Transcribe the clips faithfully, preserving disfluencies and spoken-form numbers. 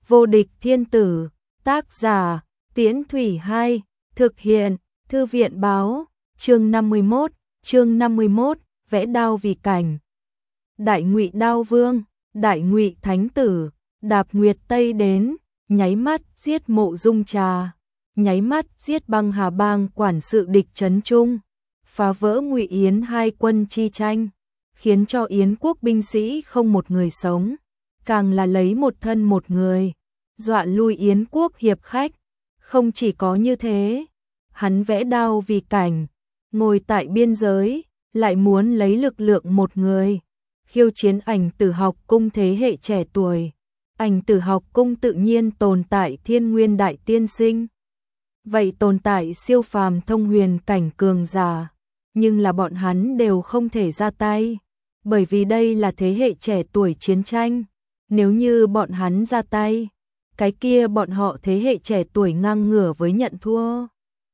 Vô địch thiên tử, tác giả, Tiễn Thủy hai, thực hiện, Thư viện báo, chương năm mươi mốt, chương năm mươi mốt, vẽ đao vì cảnh. Đại Ngụy Đao Vương, Đại Ngụy Thánh Tử, đạp nguyệt tây đến, nháy mắt giết Mộ Dung Trà, nháy mắt giết Băng Hà Bang quản sự địch trấn trung, phá vỡ Ngụy Yến hai quân chi tranh, khiến cho Yến quốc binh sĩ không một người sống, càng là lấy một thân một người, dọa lui Yến quốc hiệp khách. Không chỉ có như thế, hắn vẽ đao vì cảnh, ngồi tại biên giới, lại muốn lấy lực lượng một người, khiêu chiến Ảnh Tử học cung thế hệ trẻ tuổi. Ảnh Tử học cung tự nhiên tồn tại thiên nguyên đại tiên sinh. Vậy tồn tại siêu phàm thông huyền cảnh cường giả, nhưng là bọn hắn đều không thể ra tay, bởi vì đây là thế hệ trẻ tuổi chiến tranh. Nếu như bọn hắn ra tay, cái kia bọn họ thế hệ trẻ tuổi ngang ngửa với nhận thua.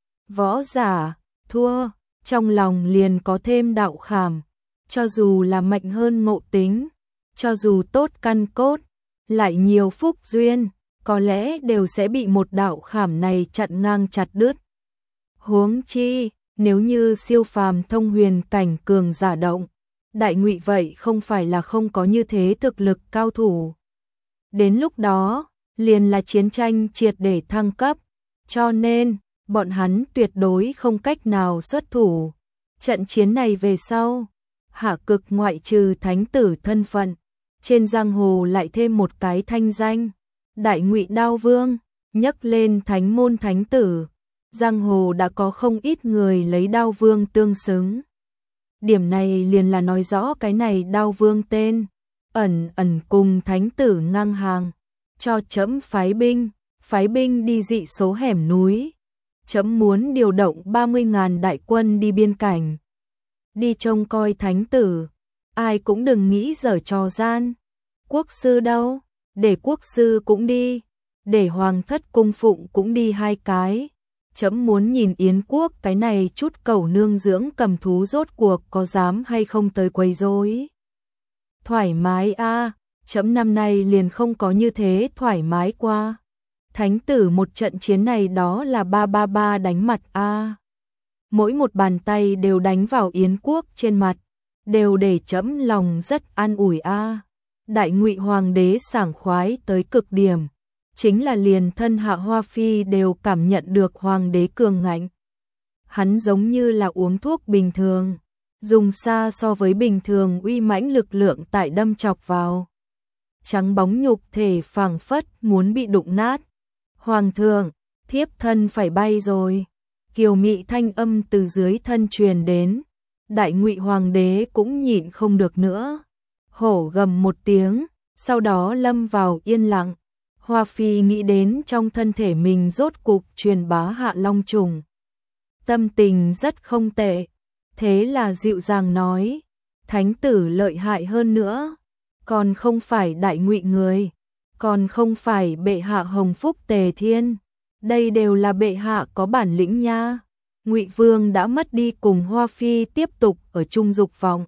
Võ giả, thua, trong lòng liền có thêm đạo khảm, cho dù là mạnh hơn ngộ tính, cho dù tốt căn cốt, lại nhiều phúc duyên, có lẽ đều sẽ bị một đạo khảm này chặn ngang chặt đứt. Huống chi, nếu như siêu phàm thông huyền cảnh cường giả động, Đại Ngụy vậy không phải là không có như thế thực lực cao thủ. Đến lúc đó, liền là chiến tranh triệt để thăng cấp, cho nên, bọn hắn tuyệt đối không cách nào xuất thủ. Trận chiến này về sau, Hạ Cực ngoại trừ thánh tử thân phận, trên giang hồ lại thêm một cái thanh danh, Đại Ngụy Đao Vương, nhấc lên thánh môn thánh tử, giang hồ đã có không ít người lấy Đao Vương tương xứng. Điểm này liền là nói rõ cái này Đao Vương tên, ẩn ẩn cùng thánh tử ngang hàng, cho trẫm phái binh, phái binh đi dị số hẻm núi. Trẫm muốn điều động ba mươi ngàn đại quân đi biên cảnh, đi trông coi thánh tử, ai cũng đừng nghĩ giở trò gian. Quốc sư đâu? Để quốc sư cũng đi, để hoàng thất cung phụng cũng đi hai cái. Trẫm muốn nhìn Yến quốc cái này chút cẩu nương dưỡng cầm thú rốt cuộc có dám hay không tới quấy rối. Thoải mái a, à, trẫm năm nay liền không có như thế thoải mái qua. Thánh tử một trận chiến này đó là ba ba ba đánh mặt a. À. Mỗi một bàn tay đều đánh vào Yến quốc trên mặt, đều để trẫm lòng rất an ủi a. À. Đại Ngụy hoàng đế sảng khoái tới cực điểm, chính là liền thân Hạ Hoa phi đều cảm nhận được hoàng đế cường ngạnh. Hắn giống như là uống thuốc bình thường, dùng xa so với bình thường uy mãnh lực lượng tại đâm chọc vào. Trắng bóng nhục thể phảng phất muốn bị đụng nát. Hoàng thượng, thiếp thân phải bay rồi. Kiều mị thanh âm từ dưới thân truyền đến. Đại Ngụy hoàng đế cũng nhịn không được nữa. Hổ gầm một tiếng, sau đó lâm vào yên lặng. Hoa phi nghĩ đến trong thân thể mình rốt cục truyền bá Hạ Long trùng. Tâm tình rất không tệ. Thế là dịu dàng nói, thánh tử lợi hại hơn nữa, còn không phải Đại Ngụy người, còn không phải bệ hạ hồng phúc tề thiên, đây đều là bệ hạ có bản lĩnh nha. Ngụy Vương đã mất đi cùng Hoa phi tiếp tục ở chung dục vọng.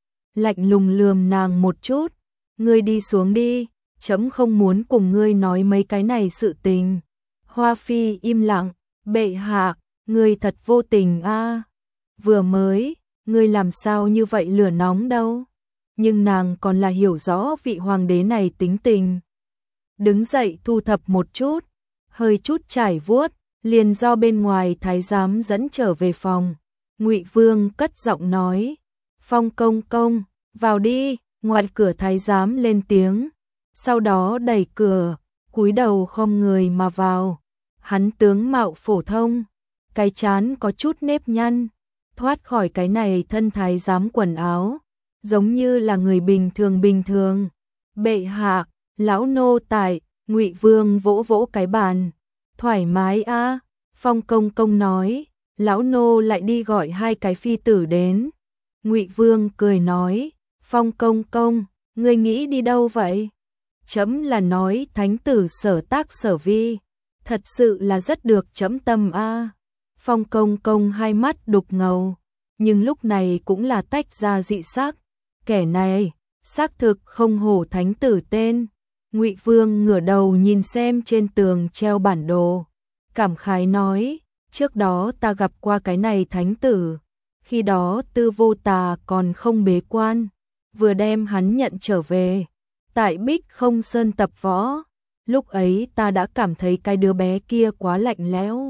Lạnh lùng lườm nàng một chút, ngươi đi xuống đi, trẫm không muốn cùng ngươi nói mấy cái này sự tình. Hoa phi im lặng, bệ hạ, ngươi thật vô tình a. À. Vừa mới, ngươi làm sao như vậy lửa nóng đâu. Nhưng nàng còn là hiểu rõ vị hoàng đế này tính tình. Đứng dậy thu thập một chút, hơi chút trải vuốt, liền do bên ngoài thái giám dẫn trở về phòng. Ngụy Vương cất giọng nói, Phong công công, vào đi. Ngoài cửa thái giám lên tiếng, sau đó đẩy cửa, cúi đầu khom người mà vào. Hắn tướng mạo phổ thông, cái trán có chút nếp nhăn, thoát khỏi cái này thân thái giám quần áo, giống như là người bình thường bình thường. Bệ hạ, lão nô tại. Ngụy Vương vỗ vỗ cái bàn, thoải mái a. À. Phong công công nói, lão nô lại đi gọi hai cái phi tử đến. Ngụy Vương cười nói, Phong công công, ngươi nghĩ đi đâu vậy? Trẫm là nói thánh tử sở tác sở vi, thật sự là rất được trẫm tâm a. À. Phong công công hai mắt đục ngầu, nhưng lúc này cũng là tách ra dị sắc. Kẻ này, xác thực không hổ thánh tử tên. Ngụy Vương ngửa đầu nhìn xem trên tường treo bản đồ, cảm khái nói, trước đó ta gặp qua cái này thánh tử, khi đó Tư Vô Tà còn không bế quan, vừa đem hắn nhận trở về, tại Bích Không Sơn tập võ, lúc ấy ta đã cảm thấy cái đứa bé kia quá lạnh lẽo.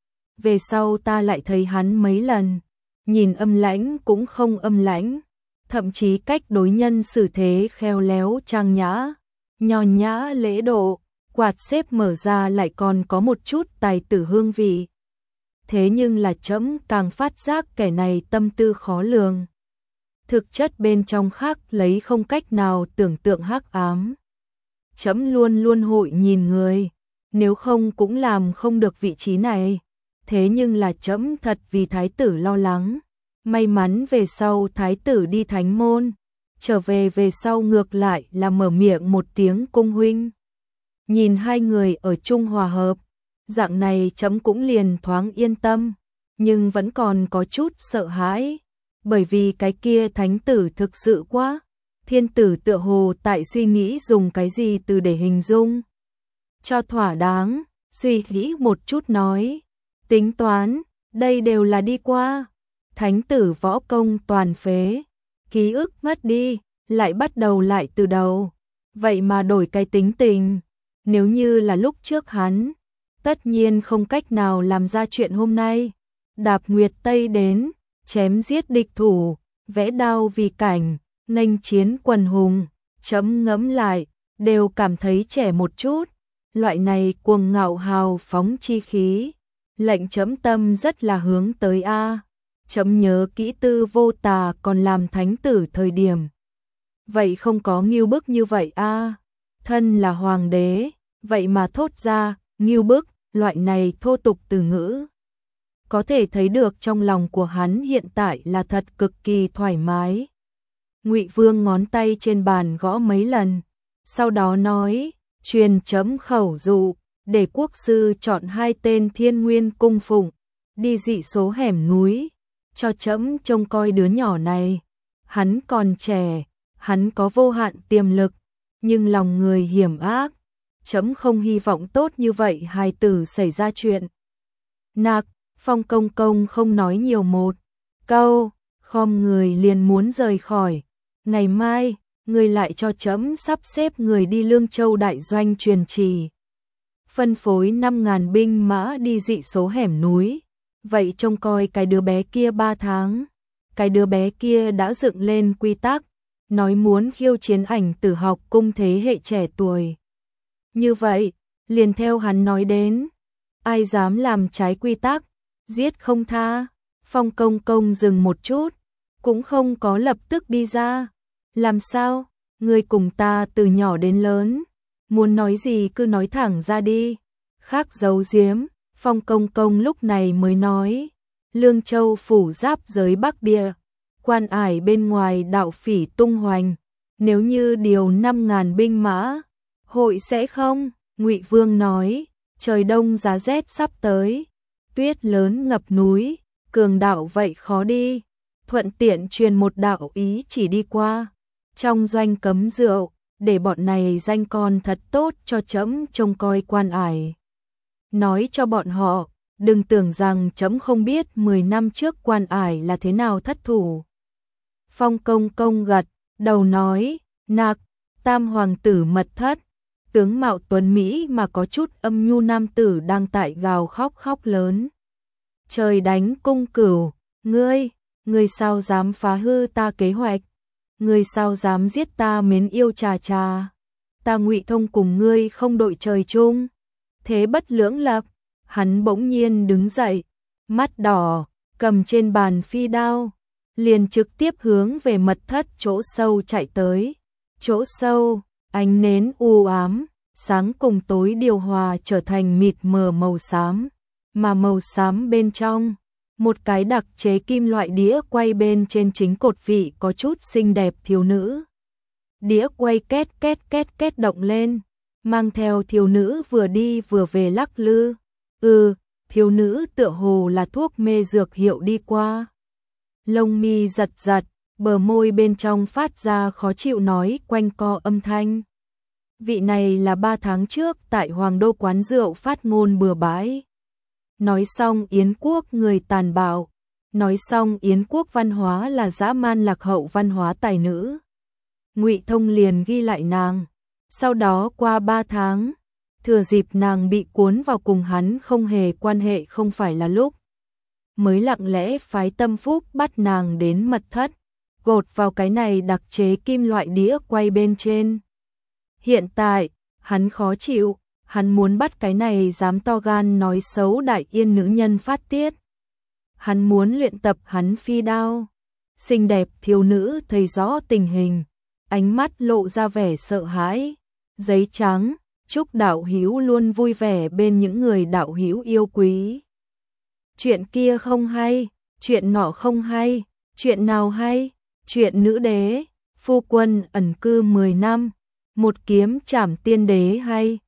Về sau ta lại thấy hắn mấy lần, nhìn âm lãnh cũng không âm lãnh, thậm chí cách đối nhân xử thế khéo léo trang nhã, nho nhã lễ độ, quạt xếp mở ra lại còn có một chút tài tử hương vị. Thế nhưng là trẫm càng phát giác kẻ này tâm tư khó lường. Thực chất bên trong khác lấy không cách nào tưởng tượng hắc ám. Trẫm luôn luôn hội nhìn người, nếu không cũng làm không được vị trí này. Thế nhưng là trẫm thật vì thái tử lo lắng. May mắn về sau thái tử đi thánh môn, trở về về sau ngược lại là mở miệng một tiếng cung huynh. Nhìn hai người ở chung hòa hợp, dạng này trẫm cũng liền thoáng yên tâm, nhưng vẫn còn có chút sợ hãi, bởi vì cái kia thánh tử thực sự quá. Thiên tử tựa hồ tại suy nghĩ dùng cái gì từ để hình dung cho thỏa đáng, suy nghĩ một chút nói, tính toán, đây đều là đi qua. Thánh tử võ công toàn phế, ký ức mất đi, lại bắt đầu lại từ đầu. Vậy mà đổi cái tính tình, nếu như là lúc trước hắn, tất nhiên không cách nào làm ra chuyện hôm nay. Đạp Nguyệt Tây đến, chém giết địch thủ, vẽ đao vì cảnh, nghênh chiến quần hùng, chấm ngẫm lại, đều cảm thấy trẻ một chút. Loại này cuồng ngạo hào phóng chi khí, lệnh chấm tâm rất là hướng tới a. Chấm nhớ kỹ Tư Vô Tà còn làm thánh tử thời điểm. Vậy không có ngưu bức như vậy a. Thân là hoàng đế, vậy mà thốt ra, ngưu bức, loại này thô tục từ ngữ. Có thể thấy được trong lòng của hắn hiện tại là thật cực kỳ thoải mái. Ngụy Vương ngón tay trên bàn gõ mấy lần, sau đó nói, truyền chấm khẩu dụ, để quốc sư chọn hai tên Thiên Nguyên cung phụng, đi dị số hẻm núi, cho chấm trông coi đứa nhỏ này. Hắn còn trẻ, hắn có vô hạn tiềm lực, nhưng lòng người hiểm ác, chấm không hy vọng tốt như vậy hài tử xảy ra chuyện. Nạc, Phong công công không nói nhiều một câu, khom người liền muốn rời khỏi. Ngày mai, người lại cho chấm sắp xếp người đi Lương Châu đại doanh truyền trì, phân phối năm ngàn binh mã đi dị số hẻm núi. Vậy trông coi cái đứa bé kia ba tháng. Cái đứa bé kia đã dựng lên quy tắc, nói muốn khiêu chiến ảnh tử học cung thế hệ trẻ tuổi. Như vậy, liền theo hắn nói đến, ai dám làm trái quy tắc, giết không tha. Phong công công dừng một chút, cũng không có lập tức đi ra. Làm sao, người cùng ta từ nhỏ đến lớn, muốn nói gì cứ nói thẳng ra đi, khác giấu giếm. Phong công công lúc này mới nói, Lương Châu phủ giáp giới Bắc Địa, quan ải bên ngoài đạo phỉ tung hoành, nếu như điều năm ngàn binh mã, hội sẽ không? Ngụy Vương nói, trời đông giá rét sắp tới, tuyết lớn ngập núi, cường đạo vậy khó đi, thuận tiện truyền một đạo ý chỉ đi qua, trong doanh cấm rượu, để bọn này danh con thật tốt cho chấm trông coi quan ải. Nói cho bọn họ, đừng tưởng rằng chấm không biết mười năm trước quan ải là thế nào thất thủ. Phong công công gật đầu nói, nạc, tam hoàng tử mật thất, tướng mạo tuấn Mỹ mà có chút âm nhu nam tử đang tại gào khóc khóc lớn. Trời đánh cung cửu, ngươi, ngươi sao dám phá hư ta kế hoạch, ngươi sao dám giết ta mến yêu trà trà, ta Ngụy Thông cùng ngươi không đội trời chung. Thế bất lưỡng lập, hắn bỗng nhiên đứng dậy, mắt đỏ, cầm trên bàn phi đao, liền trực tiếp hướng về mật thất chỗ sâu chạy tới. Chỗ sâu, ánh nến u ám, sáng cùng tối điều hòa trở thành mịt mờ màu xám, mà màu xám bên trong, một cái đặc chế kim loại đĩa quay bên trên chính cột vị có chút xinh đẹp thiếu nữ. Đĩa quay két két két két động lên, mang theo thiếu nữ vừa đi vừa về lắc lư. Ừ, thiếu nữ tựa hồ là thuốc mê dược hiệu đi qua. Lông mi giật giật, bờ môi bên trong phát ra khó chịu nói quanh co âm thanh. vị này là ba tháng trước tại Hoàng Đô quán rượu phát ngôn bừa bãi. Nói xong Yến quốc người tàn bạo, nói xong Yến quốc văn hóa là dã man lạc hậu văn hóa tài nữ. Ngụy Thông liền ghi lại nàng. Sau đó qua ba tháng, thừa dịp nàng bị cuốn vào cùng hắn không hề quan hệ không phải là lúc, mới lặng lẽ phái Tâm Phúc bắt nàng đến mật thất, gột vào cái này đặc chế kim loại đĩa quay bên trên. Hiện tại, hắn khó chịu, hắn muốn bắt cái này dám to gan nói xấu Đại Yên nữ nhân phát tiết. Hắn muốn luyện tập hắn phi đao. Xinh đẹp thiếu nữ thấy rõ tình hình, ánh mắt lộ ra vẻ sợ hãi. Giấy trắng, chúc đạo hữu luôn vui vẻ bên những người đạo hữu yêu quý. Chuyện kia không hay, chuyện nọ không hay, chuyện nào hay? Chuyện nữ đế, phu quân ẩn cư mười năm, một kiếm trảm tiên đế hay?